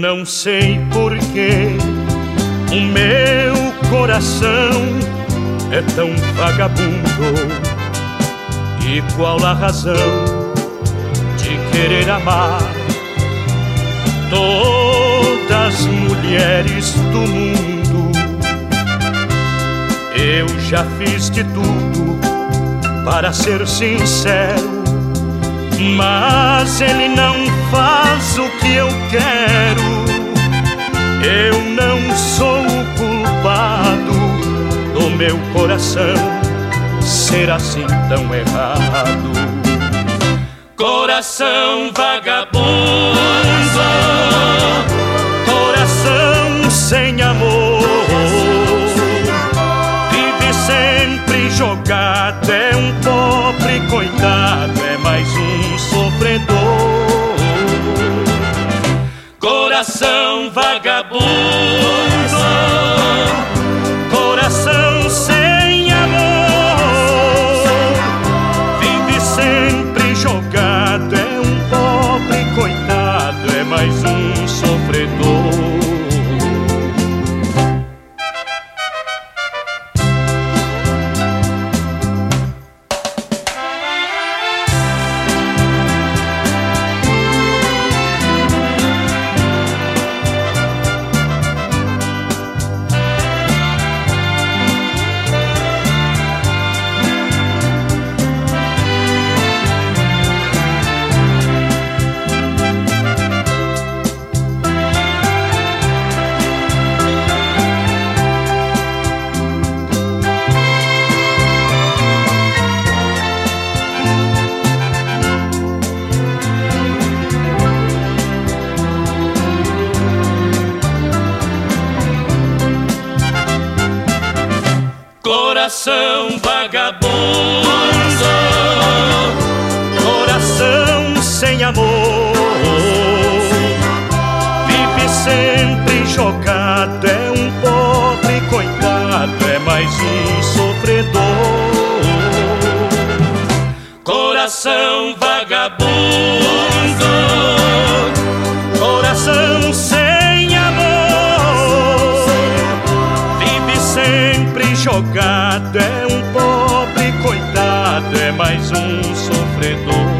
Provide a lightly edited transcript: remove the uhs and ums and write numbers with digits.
não sei porquê o meu coração é tão vagabundo. E qual a razão de querer amar todas as mulheres do mundo? Eu já fiz de tudo para ser sincero, mas ele não faz o que eu quero. Eu não sou o culpado do meu coração ser assim tão errado. Coração vagabundo, coração sem amor, vive sempre jogado, é um pobre coitado, é mais um sofredor. Coração vagabundo, coração sem amor, vive sempre jogado, é um pobre coitado, é mais um sofredor. Coração vagabundo, coração sem amor, vive sempre jogado, é um pobre coitado, é mais um sofredor. Coração vagabundo, coração sem amor, vive sempre jogado, é um pobre coitado, é mais um sofredor.